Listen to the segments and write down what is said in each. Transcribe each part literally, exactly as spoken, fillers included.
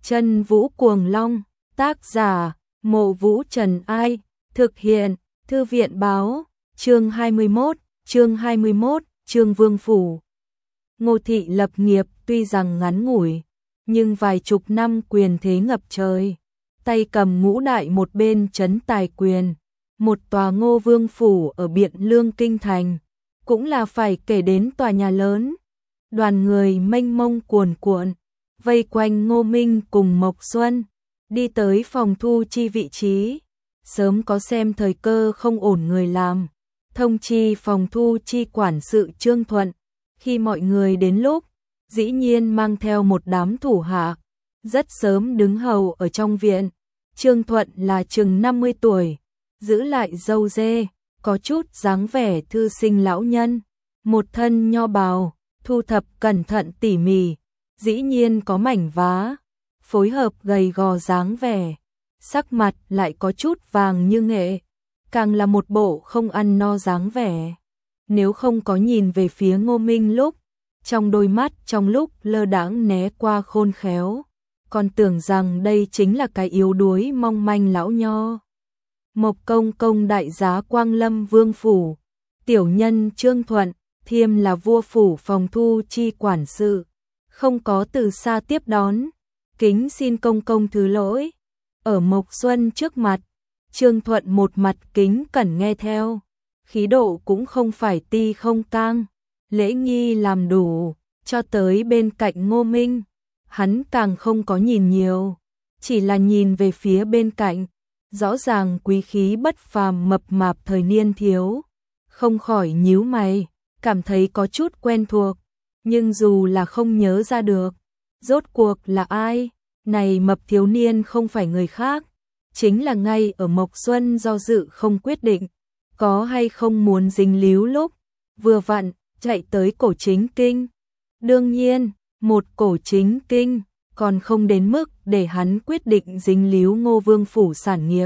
Chân Vũ Cuồng Long, tác giả, Mộ Vũ Trần Ai, thực hiện, Thư viện Báo, chương hai mươi mốt, chương hai mươi mốt, chương Vương Phủ. Ngô Thị lập nghiệp tuy rằng ngắn ngủi, nhưng vài chục năm quyền thế ngập trời, tay cầm ngũ đại một bên trấn tài quyền, một tòa Ngô Vương Phủ ở Biện Lương Kinh Thành, cũng là phải kể đến tòa nhà lớn. Đoàn người mênh mông cuồn cuộn, vây quanh Ngô Minh cùng Mộc Xuân, đi tới phòng thu chi vị trí, sớm có xem thời cơ không ổn người làm, thông chi phòng thu chi quản sự Trương Thuận, khi mọi người đến lúc, dĩ nhiên mang theo một đám thủ hạ, rất sớm đứng hầu ở trong viện. Trương Thuận là chừng năm mươi tuổi, giữ lại râu dê, có chút dáng vẻ thư sinh lão nhân, một thân nho bào, thu thập cẩn thận tỉ mỉ, dĩ nhiên có mảnh vá, phối hợp gầy gò dáng vẻ, sắc mặt lại có chút vàng như nghệ, càng là một bộ không ăn no dáng vẻ. Nếu không có nhìn về phía Ngô Minh lúc, trong đôi mắt trong lúc lơ đãng né qua khôn khéo, còn tưởng rằng đây chính là cái yếu đuối mong manh lão nho. Mộc công công đại giá Quang Lâm Vương Phủ, tiểu nhân Trương Thuận, thiêm là vua phủ phòng thu chi quản sự, không có từ xa tiếp đón, kính xin công công thứ lỗi. Ở Mộc Xuân trước mặt, Trương Thuận một mặt kính cẩn nghe theo, khí độ cũng không phải ti không cang, lễ nghi làm đủ, cho tới bên cạnh Ngô Minh, hắn càng không có nhìn nhiều, chỉ là nhìn về phía bên cạnh, rõ ràng quý khí bất phàm mập mạp thời niên thiếu, không khỏi nhíu mày, cảm thấy có chút quen thuộc, nhưng dù là không nhớ ra được, rốt cuộc là ai, này mập thiếu niên không phải người khác, chính là ngay ở Mộc Xuân do dự không quyết định, có hay không muốn dính líu lúc, vừa vặn, chạy tới Cổ Chính Kinh. Đương nhiên, một Cổ Chính Kinh, còn không đến mức để hắn quyết định dính líu Ngô Vương Phủ sản nghiệp.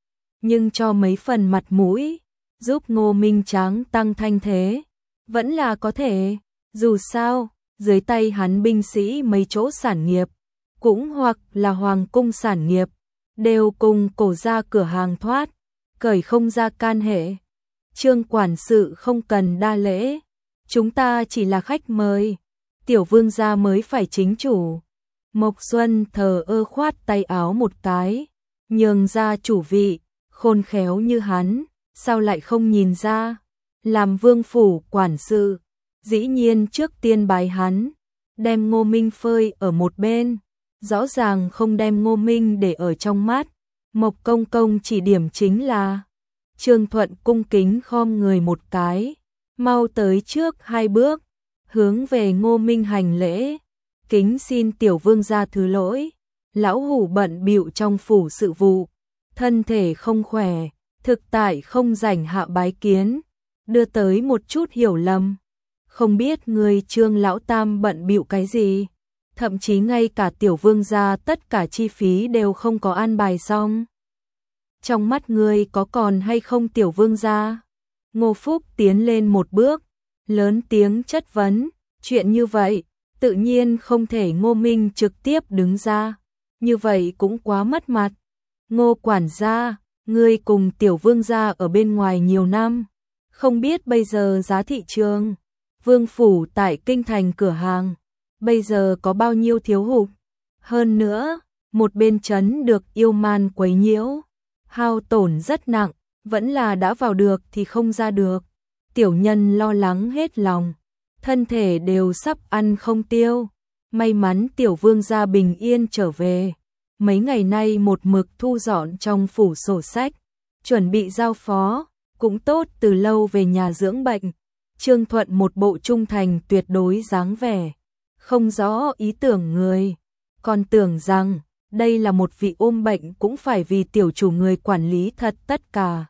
Nhưng cho mấy phần mặt mũi, giúp Ngô Minh Tráng tăng thanh thế, vẫn là có thể, dù sao, dưới tay hắn binh sĩ mấy chỗ sản nghiệp, cũng hoặc là hoàng cung sản nghiệp, đều cùng Cổ gia cửa hàng thoát, cởi không ra can hệ. Trương quản sự không cần đa lễ, chúng ta chỉ là khách mời, tiểu vương gia mới phải chính chủ. Mộc Xuân thờ ơ khoát tay áo một cái, nhường ra chủ vị, khôn khéo như hắn, sao lại không nhìn ra, làm vương phủ quản sự, dĩ nhiên trước tiên bài hắn, đem Ngô Minh phơi ở một bên, rõ ràng không đem Ngô Minh để ở trong mắt. Mộc công công chỉ điểm chính là, Trương Thuận cung kính khom người một cái, mau tới trước hai bước, hướng về Ngô Minh hành lễ, kính xin tiểu vương gia thứ lỗi, lão hủ bận bịu trong phủ sự vụ, thân thể không khỏe, thực tại không rảnh hạ bái kiến, đưa tới một chút hiểu lầm, không biết người Trương lão tam bận bịu cái gì, thậm chí ngay cả tiểu vương gia tất cả chi phí đều không có an bài xong. Trong mắt người có còn hay không tiểu vương gia? Ngô Phúc tiến lên một bước, lớn tiếng chất vấn, chuyện như vậy, tự nhiên không thể Ngô Minh trực tiếp đứng ra, như vậy cũng quá mất mặt. Ngô quản gia, ngươi cùng tiểu vương gia ở bên ngoài nhiều năm, không biết bây giờ giá thị trường, vương phủ tại kinh thành cửa hàng, bây giờ có bao nhiêu thiếu hụt, hơn nữa, một bên trấn được yêu man quấy nhiễu, hao tổn rất nặng, vẫn là đã vào được thì không ra được. Tiểu nhân lo lắng hết lòng, thân thể đều sắp ăn không tiêu, may mắn tiểu vương gia bình yên trở về, mấy ngày nay một mực thu dọn trong phủ sổ sách, chuẩn bị giao phó, cũng tốt từ lâu về nhà dưỡng bệnh. Trương Thuận một bộ trung thành tuyệt đối dáng vẻ, không rõ ý tưởng người, còn tưởng rằng đây là một vị ôm bệnh cũng phải vì tiểu chủ người quản lý thật tất cả,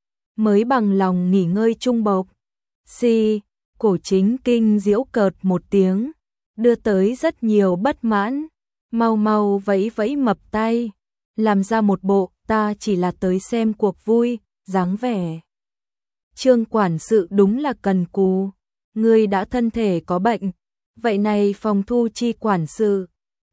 mới bằng lòng nghỉ ngơi trung bộc. Si, Cổ Chính Kinh giễu cợt một tiếng, đưa tới rất nhiều bất mãn, mau mau vẫy vẫy mập tay, làm ra một bộ ta chỉ là tới xem cuộc vui, dáng vẻ. Trương quản sự đúng là cần cù, ngươi đã thân thể có bệnh, vậy này phòng thu chi quản sự,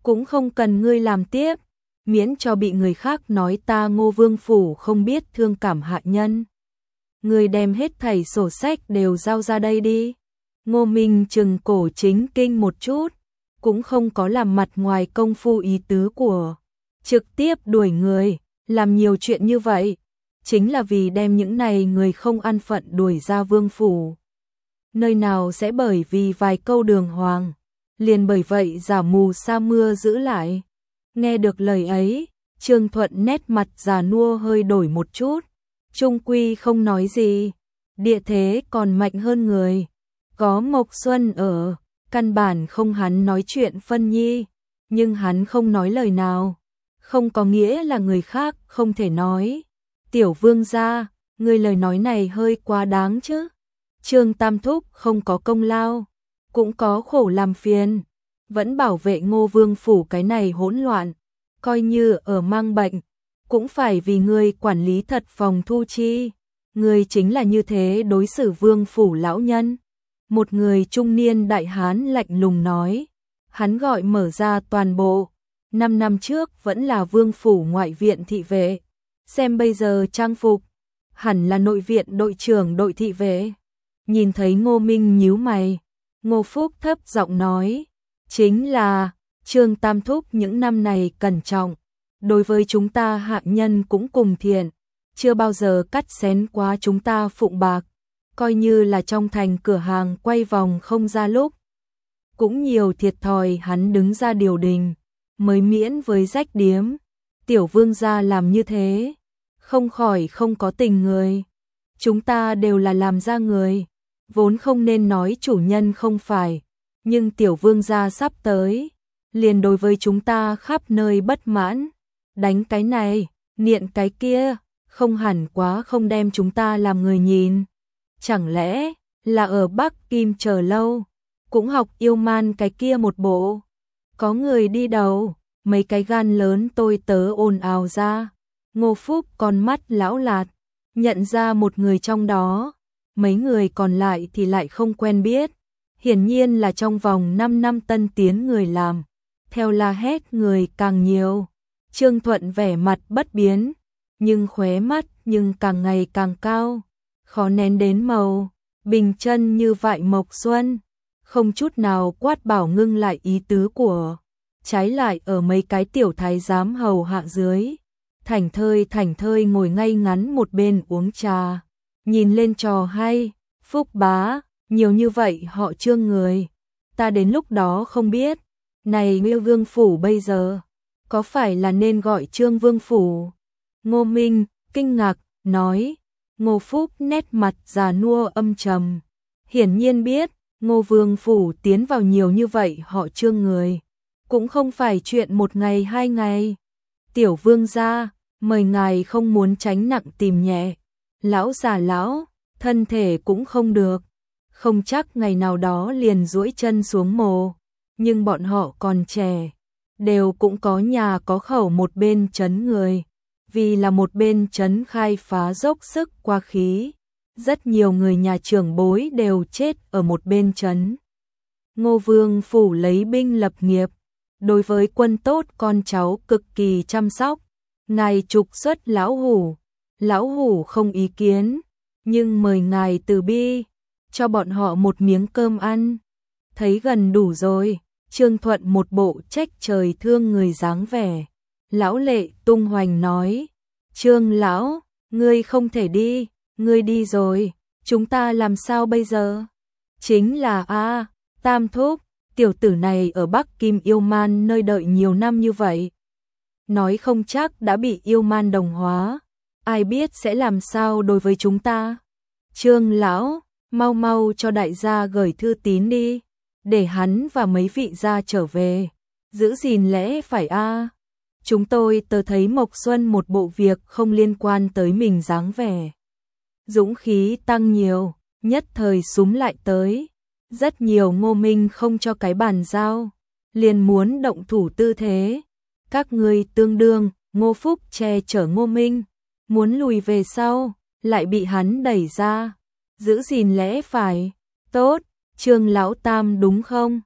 cũng không cần ngươi làm tiếp, miễn cho bị người khác nói ta Ngô Vương phủ không biết thương cảm hạ nhân. Ngươi đem hết thảy sổ sách đều giao ra đây đi. Ngô Minh trừng cổ chính kinh một chút, cũng không có làm mặt ngoài công phu ý tứ của trực tiếp đuổi người, làm nhiều chuyện như vậy, chính là vì đem những này người không ăn phận đuổi ra vương phủ. Nơi nào sẽ bởi vì vài câu đường hoàng, liền bởi vậy giả mù sa mưa giữ lại. Nghe được lời ấy, Trương Thuận nét mặt già nua hơi đổi một chút, trung quy không nói gì, địa thế còn mạnh hơn người. Có Mộc Xuân ở, căn bản không hắn nói chuyện phân nhi, nhưng hắn không nói lời nào, không có nghĩa là người khác không thể nói. Tiểu vương gia, người lời nói này hơi quá đáng chứ. Trương Tam Thúc không có công lao, cũng có khổ làm phiền, vẫn bảo vệ Ngô Vương phủ cái này hỗn loạn, coi như ở mang bệnh, cũng phải vì người quản lý thật phòng thu chi. Người chính là như thế đối xử Vương phủ lão nhân. Một người trung niên đại hán lạnh lùng nói, hắn gọi mở ra toàn bộ, năm năm trước vẫn là Vương phủ ngoại viện thị vệ, xem bây giờ trang phục, hẳn là nội viện đội trưởng đội thị vệ. Nhìn thấy Ngô Minh nhíu mày, Ngô Phúc thấp giọng nói, chính là Trương Tam Thúc những năm này cẩn trọng, đối với chúng ta hạ nhân cũng cùng thiện, chưa bao giờ cắt xén quá chúng ta phụng bạc, coi như là trong thành cửa hàng quay vòng không ra lúc. Cũng nhiều thiệt thòi hắn đứng ra điều đình, mới miễn với rách điếm. Tiểu vương gia làm như thế, không khỏi không có tình người. Chúng ta đều là làm ra người, vốn không nên nói chủ nhân không phải, nhưng tiểu vương gia sắp tới, liền đối với chúng ta khắp nơi bất mãn, đánh cái này, niệm cái kia, không hẳn quá không đem chúng ta làm người nhìn. Chẳng lẽ là ở Bắc Kim chờ lâu, cũng học yêu man cái kia một bộ. Có người đi đầu, mấy cái gan lớn tôi tớ ồn ào ra. Ngô Phúc con mắt lão lạt, nhận ra một người trong đó, mấy người còn lại thì lại không quen biết. Hiển nhiên là trong vòng năm năm tân tiến người làm, theo la hét người càng nhiều. Trương Thuận vẻ mặt bất biến, nhưng khóe mắt nhưng càng ngày càng cao, khó nén đến màu, bình chân như vại mộc xuân, không chút nào quát bảo ngưng lại ý tứ của. Trái lại ở mấy cái tiểu thái giám hầu hạ dưới, thảnh thơi thảnh thơi ngồi ngay ngắn một bên uống trà, nhìn lên trò hay. Phúc bá, nhiều như vậy họ Trương người, ta đến lúc đó không biết, này Ngô Vương phủ bây giờ, có phải là nên gọi Trương Vương phủ? Ngô Minh kinh ngạc nói. Ngô Phúc nét mặt già nua âm trầm, hiển nhiên biết Ngô Vương phủ tiến vào nhiều như vậy họ Trương người, cũng không phải chuyện một ngày hai ngày. Tiểu vương gia, mời ngài không muốn tránh nặng tìm nhẹ, lão già lão, thân thể cũng không được, không chắc ngày nào đó liền duỗi chân xuống mồ, nhưng bọn họ còn trẻ, đều cũng có nhà có khẩu một bên chấn người, vì là một bên chấn khai phá dốc sức qua khí, rất nhiều người nhà trưởng bối đều chết ở một bên chấn. Ngô Vương phủ lấy binh lập nghiệp, đối với quân tốt con cháu cực kỳ chăm sóc, ngài trục xuất lão hủ, lão hủ không ý kiến, nhưng mời ngài từ bi, cho bọn họ một miếng cơm ăn. Thấy gần đủ rồi, Trương Thuận một bộ trách trời thương người dáng vẻ. Lão Lệ tung hoành nói, Trương lão, ngươi không thể đi, ngươi đi rồi, chúng ta làm sao bây giờ? Chính là a Tam Thúc, tiểu tử này ở Bắc Kim yêu man nơi đợi nhiều năm như vậy. Nói không chắc đã bị yêu man đồng hóa, ai biết sẽ làm sao đối với chúng ta. Trương lão, mau mau cho đại gia gửi thư tín đi, để hắn và mấy vị gia trở về, giữ gìn lẽ phải a. Chúng tôi tớ thấy Mộc Xuân một bộ việc không liên quan tới mình dáng vẻ. Dũng khí tăng nhiều, nhất thời súm lại tới. Rất nhiều Ngô Minh không cho cái bàn giao, liền muốn động thủ tư thế. Các ngươi tương đương, Ngô Phúc che chở Ngô Minh, muốn lùi về sau, lại bị hắn đẩy ra. Giữ gìn lẽ phải, tốt, Trương lão tam đúng không?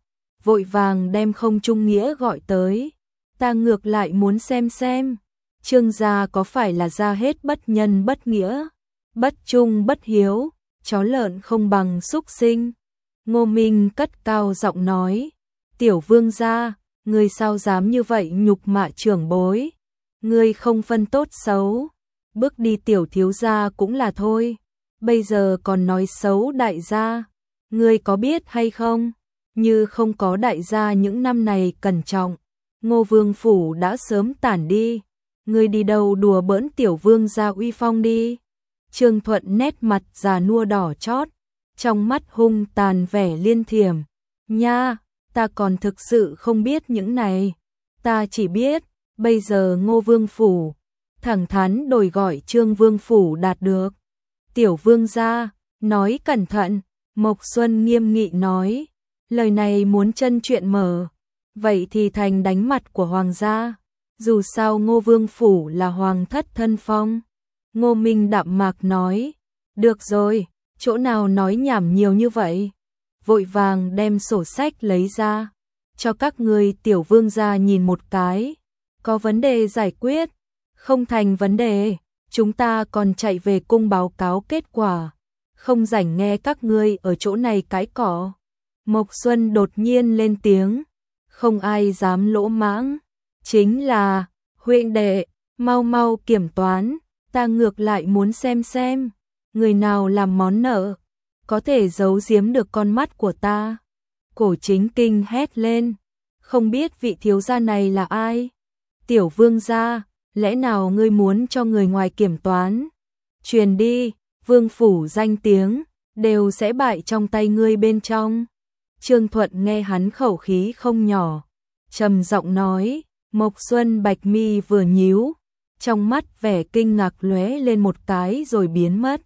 vội vàng đem Không Trung Nghĩa gọi tới. Ta ngược lại muốn xem xem, Trương gia có phải là ra hết bất nhân bất nghĩa, bất trung bất hiếu, chó lợn không bằng súc sinh. Ngô Minh cất cao giọng nói, tiểu vương gia, ngươi sao dám như vậy nhục mạ trưởng bối, ngươi không phân tốt xấu, bước đi tiểu thiếu gia cũng là thôi, bây giờ còn nói xấu đại gia, ngươi có biết hay không, như không có đại gia những năm này cẩn trọng, Ngô vương phủ đã sớm tản đi, ngươi đi đâu đùa bỡn tiểu vương gia uy phong đi. Trương Thuận nét mặt già nua đỏ chót, trong mắt hung tàn vẻ liên thiểm. Nha, ta còn thực sự không biết những này. Ta chỉ biết, bây giờ Ngô Vương Phủ, thẳng thắn đổi gọi Trương Vương Phủ đạt được. Tiểu vương gia, nói cẩn thận, Mộc Xuân nghiêm nghị nói. Lời này muốn chân chuyện mở, vậy thì thành đánh mặt của hoàng gia. Dù sao Ngô Vương Phủ là hoàng thất thân phong. Ngô Minh đạm mạc nói, được rồi, chỗ nào nói nhảm nhiều như vậy. Vội vàng đem sổ sách lấy ra, cho các người tiểu vương gia nhìn một cái. Có vấn đề giải quyết, không thành vấn đề, chúng ta còn chạy về cung báo cáo kết quả. Không rảnh nghe các ngươi ở chỗ này cãi cỏ. Mộc Xuân đột nhiên lên tiếng, không ai dám lỗ mãng. Chính là, huynh đệ, mau mau kiểm toán. Ta ngược lại muốn xem xem, người nào làm món nợ, có thể giấu giếm được con mắt của ta. Cổ Chính Kinh hét lên, không biết vị thiếu gia này là ai? Tiểu vương gia, lẽ nào ngươi muốn cho người ngoài kiểm toán? Truyền đi, vương phủ danh tiếng, đều sẽ bại trong tay ngươi bên trong. Trương Thuận nghe hắn khẩu khí không nhỏ, trầm giọng nói, Mộc Xuân bạch mi vừa nhíu. Trong mắt vẻ kinh ngạc lóe lên một cái rồi biến mất.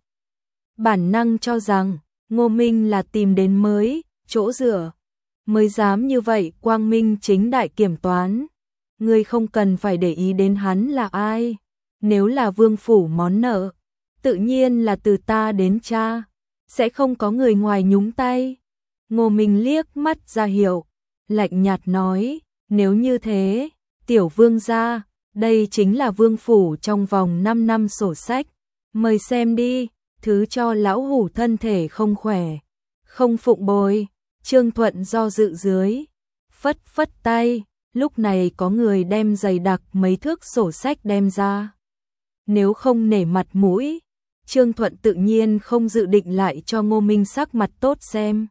Bản năng cho rằng Ngô Minh là tìm đến mới chỗ dựa, mới dám như vậy quang minh chính đại kiểm toán. Ngươi không cần phải để ý đến hắn là ai. Nếu là vương phủ món nợ, tự nhiên là từ ta đến cha, sẽ không có người ngoài nhúng tay. Ngô Minh liếc mắt ra hiệu, lạnh nhạt nói, nếu như thế, tiểu vương gia, đây chính là vương phủ trong vòng năm năm sổ sách, mời xem đi, thứ cho lão hủ thân thể không khỏe, không phụng bồi. Trương Thuận do dự dưới, phất phất tay, lúc này có người đem dày đặc mấy thước sổ sách đem ra. Nếu không nể mặt mũi, Trương Thuận tự nhiên không dự định lại cho Ngô Minh sắc mặt tốt xem.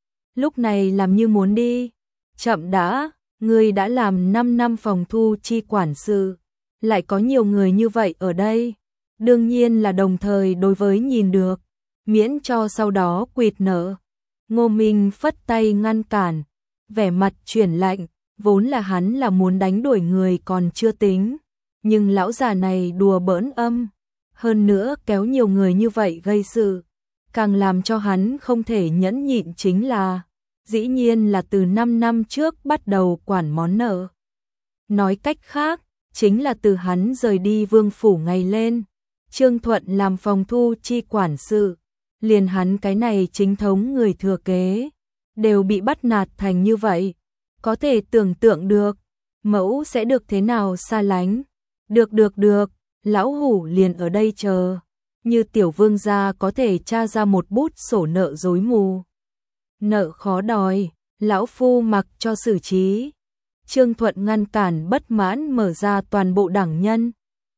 Lúc này làm như muốn đi, chậm đã. Ngươi đã làm năm năm phòng thu chi quản sự, lại có nhiều người như vậy ở đây, đương nhiên là đồng thời đối với nhìn được, miễn cho sau đó quỵt nợ. Ngô Minh phất tay ngăn cản, vẻ mặt chuyển lạnh, vốn là hắn là muốn đánh đuổi người còn chưa tính, nhưng lão già này đùa bỡn âm, hơn nữa kéo nhiều người như vậy gây sự, càng làm cho hắn không thể nhẫn nhịn chính là dĩ nhiên là từ năm năm trước bắt đầu quản món nợ. Nói cách khác, chính là từ hắn rời đi vương phủ ngày lên, Trương Thuận làm phòng thu chi quản sự, liền hắn cái này chính thống người thừa kế, đều bị bắt nạt thành như vậy. Có thể tưởng tượng được, mẫu sẽ được thế nào xa lánh. Được được được, lão hủ liền ở đây chờ, như tiểu vương gia có thể tra ra một bút sổ nợ rối mù. Nợ khó đòi, lão phu mặc cho xử trí. Trương Thuận ngăn cản bất mãn mở ra toàn bộ đảng nhân.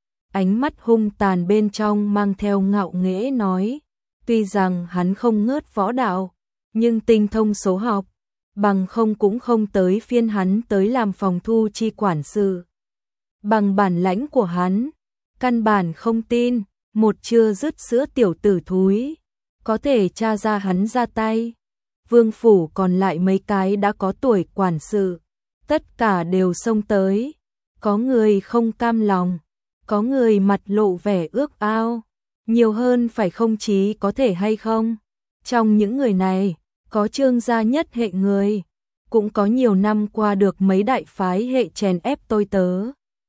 Ánh mắt hung tàn bên trong mang theo ngạo nghễ nói, tuy rằng hắn không ngớt võ đạo, nhưng tinh thông số học, bằng không cũng không tới phiên hắn tới làm phòng thu chi quản sự. Bằng bản lãnh của hắn, căn bản không tin, một chưa dứt sữa tiểu tử thúi, có thể tra ra hắn ra tay. Vương phủ còn lại mấy cái đã có tuổi quản sự, tất cả đều xông tới, có người không cam lòng, có người mặt lộ vẻ ước ao, nhiều hơn phải không chí có thể hay không. Trong những người này, có Trương gia nhất hệ người, cũng có nhiều năm qua được mấy đại phái hệ chèn ép tôi tớ.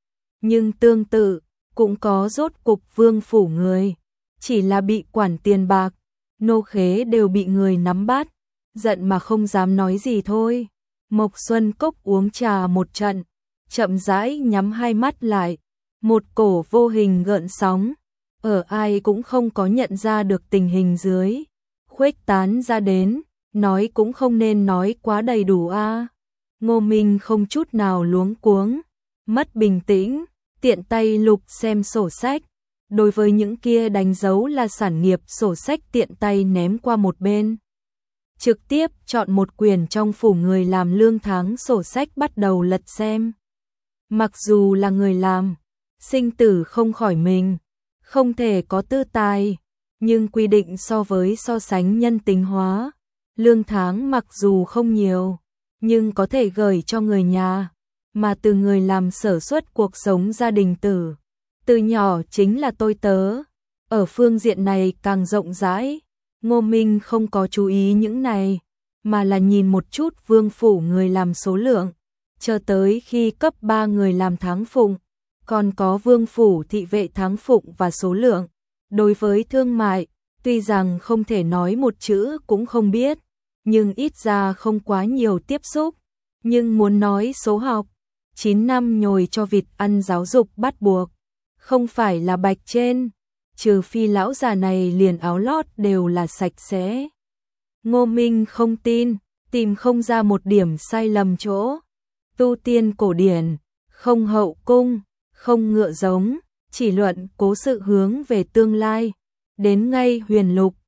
Nhưng tương tự, cũng có rốt cục vương phủ người, chỉ là bị quản tiền bạc, nô khế đều bị người nắm bắt, giận mà không dám nói gì thôi. Mộc Xuân Cốc uống trà một trận, chậm rãi nhắm hai mắt lại, một cổ vô hình gợn sóng, ở ai cũng không có nhận ra được tình hình dưới, khuếch tán ra đến, nói cũng không nên nói quá đầy đủ a. Ngô Minh không chút nào luống cuống, mất bình tĩnh, tiện tay lục xem sổ sách, đối với những kia đánh dấu là sản nghiệp sổ sách tiện tay ném qua một bên. Trực tiếp chọn một quyển trong phủ người làm lương tháng sổ sách bắt đầu lật xem. Mặc dù là người làm, sinh tử không khỏi mình, không thể có tư tài, nhưng quy định so với so sánh nhân tính hóa, lương tháng mặc dù không nhiều, nhưng có thể gửi cho người nhà, mà từ người làm sở suất cuộc sống gia đình tử. Từ nhỏ chính là tôi tớ, ở phương diện này càng rộng rãi, Ngô Minh không có chú ý những này, mà là nhìn một chút vương phủ người làm số lượng, chờ tới khi cấp ba người làm tháng phụng, còn có vương phủ thị vệ tháng phụng và số lượng. Đối với thương mại, tuy rằng không thể nói một chữ cũng không biết, nhưng ít ra không quá nhiều tiếp xúc, nhưng muốn nói số học, chín năm nhồi cho vịt ăn giáo dục bắt buộc, không phải là bạch trên, trừ phi lão già này liền áo lót đều là sạch sẽ. Ngô Minh không tin, tìm không ra một điểm sai lầm chỗ. Tu tiên cổ điển, không hậu cung, không ngựa giống, chỉ luận cố sự hướng về tương lai. Đến ngay huyền lục,